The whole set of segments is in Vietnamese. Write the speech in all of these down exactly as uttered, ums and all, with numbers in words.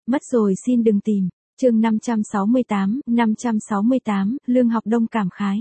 Mất rồi xin đừng tìm. Chương năm trăm sáu mươi tám, năm trăm sáu mươi tám, Lương Học Đông cảm khái.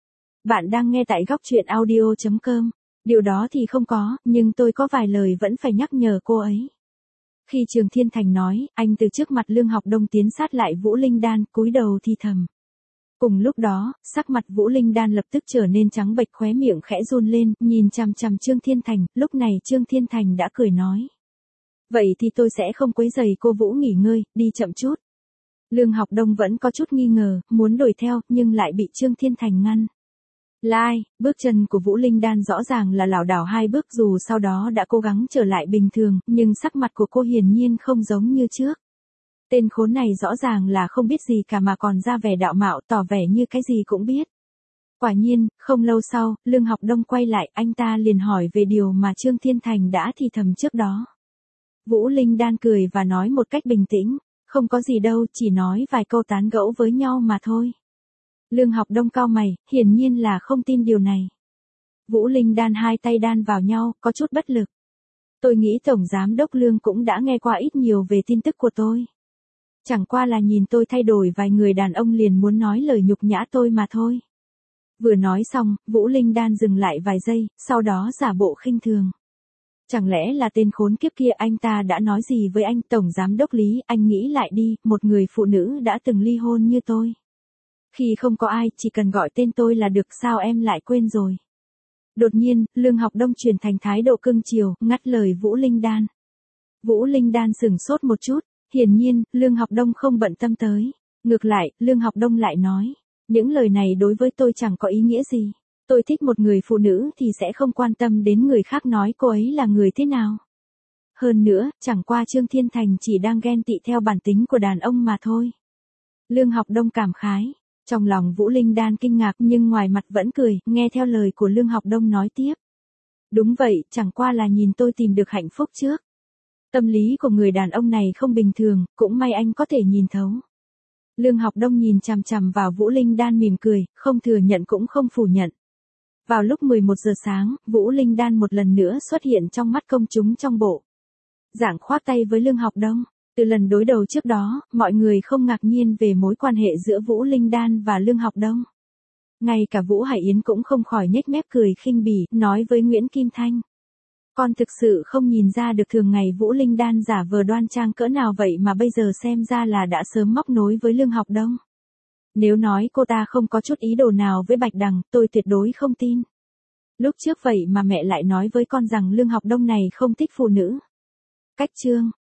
Bạn đang nghe tại góc truyện audio chấm com. Điều đó thì không có, nhưng tôi có vài lời vẫn phải nhắc nhở cô ấy. Khi Trường Thiên Thành nói, anh từ trước mặt Lương Học Đông tiến sát lại Vũ Linh Đan, cúi đầu thì thầm. Cùng lúc đó, sắc mặt Vũ Linh Đan lập tức trở nên trắng bệch, khóe miệng khẽ run lên, nhìn chằm chằm Trương Thiên Thành. Lúc này Trương Thiên Thành đã cười nói. Vậy thì tôi sẽ không quấy rầy cô Vũ nghỉ ngơi, đi chậm chút. Lương Học Đông vẫn có chút nghi ngờ, muốn đuổi theo, nhưng lại bị Trương Thiên Thành ngăn. Lai, bước chân của Vũ Linh Đan rõ ràng là lảo đảo hai bước, dù sau đó đã cố gắng trở lại bình thường, nhưng sắc mặt của cô hiển nhiên không giống như trước. Tên khốn này rõ ràng là không biết gì cả mà còn ra vẻ đạo mạo, tỏ vẻ như cái gì cũng biết. Quả nhiên, không lâu sau, Lương Học Đông quay lại, anh ta liền hỏi về điều mà Trương Thiên Thành đã thì thầm trước đó. Vũ Linh Đan cười và nói một cách bình tĩnh, không có gì đâu, chỉ nói vài câu tán gẫu với nhau mà thôi. Lương Học Đông cau mày, hiển nhiên là không tin điều này. Vũ Linh Đan hai tay đan vào nhau, có chút bất lực. Tôi nghĩ Tổng Giám Đốc Lương cũng đã nghe qua ít nhiều về tin tức của tôi. Chẳng qua là nhìn tôi thay đổi vài người đàn ông liền muốn nói lời nhục nhã tôi mà thôi. Vừa nói xong, Vũ Linh Đan dừng lại vài giây, sau đó giả bộ khinh thường. Chẳng lẽ là tên khốn kiếp kia anh ta đã nói gì với anh Tổng Giám Đốc Lý, anh nghĩ lại đi, một người phụ nữ đã từng ly hôn như tôi. Khi không có ai, chỉ cần gọi tên tôi là được, sao em lại quên rồi. Đột nhiên, Lương Học Đông chuyển thành thái độ cưng chiều, ngắt lời Vũ Linh Đan. Vũ Linh Đan sửng sốt một chút, hiển nhiên, Lương Học Đông không bận tâm tới. Ngược lại, Lương Học Đông lại nói, những lời này đối với tôi chẳng có ý nghĩa gì. Tôi thích một người phụ nữ thì sẽ không quan tâm đến người khác nói cô ấy là người thế nào. Hơn nữa, chẳng qua Trương Thiên Thành chỉ đang ghen tị theo bản tính của đàn ông mà thôi. Lương Học Đông cảm khái. Trong lòng Vũ Linh Đan kinh ngạc nhưng ngoài mặt vẫn cười, nghe theo lời của Lương Học Đông nói tiếp. Đúng vậy, chẳng qua là nhìn tôi tìm được hạnh phúc trước. Tâm lý của người đàn ông này không bình thường, cũng may anh có thể nhìn thấu. Lương Học Đông nhìn chằm chằm vào Vũ Linh Đan mỉm cười, không thừa nhận cũng không phủ nhận. Vào lúc mười một giờ sáng, Vũ Linh Đan một lần nữa xuất hiện trong mắt công chúng trong bộ. Giảng khoác tay với Lương Học Đông. Từ lần đối đầu trước đó, mọi người không ngạc nhiên về mối quan hệ giữa Vũ Linh Đan và Lương Học Đông. Ngay cả Vũ Hải Yến cũng không khỏi nhếch mép cười khinh bỉ, nói với Nguyễn Kim Thanh. Con thực sự không nhìn ra được thường ngày Vũ Linh Đan giả vờ đoan trang cỡ nào vậy mà bây giờ xem ra là đã sớm móc nối với Lương Học Đông. Nếu nói cô ta không có chút ý đồ nào với Bạch Đằng, tôi tuyệt đối không tin. Lúc trước vậy mà mẹ lại nói với con rằng Lương Học Đông này không thích phụ nữ. Cách chương.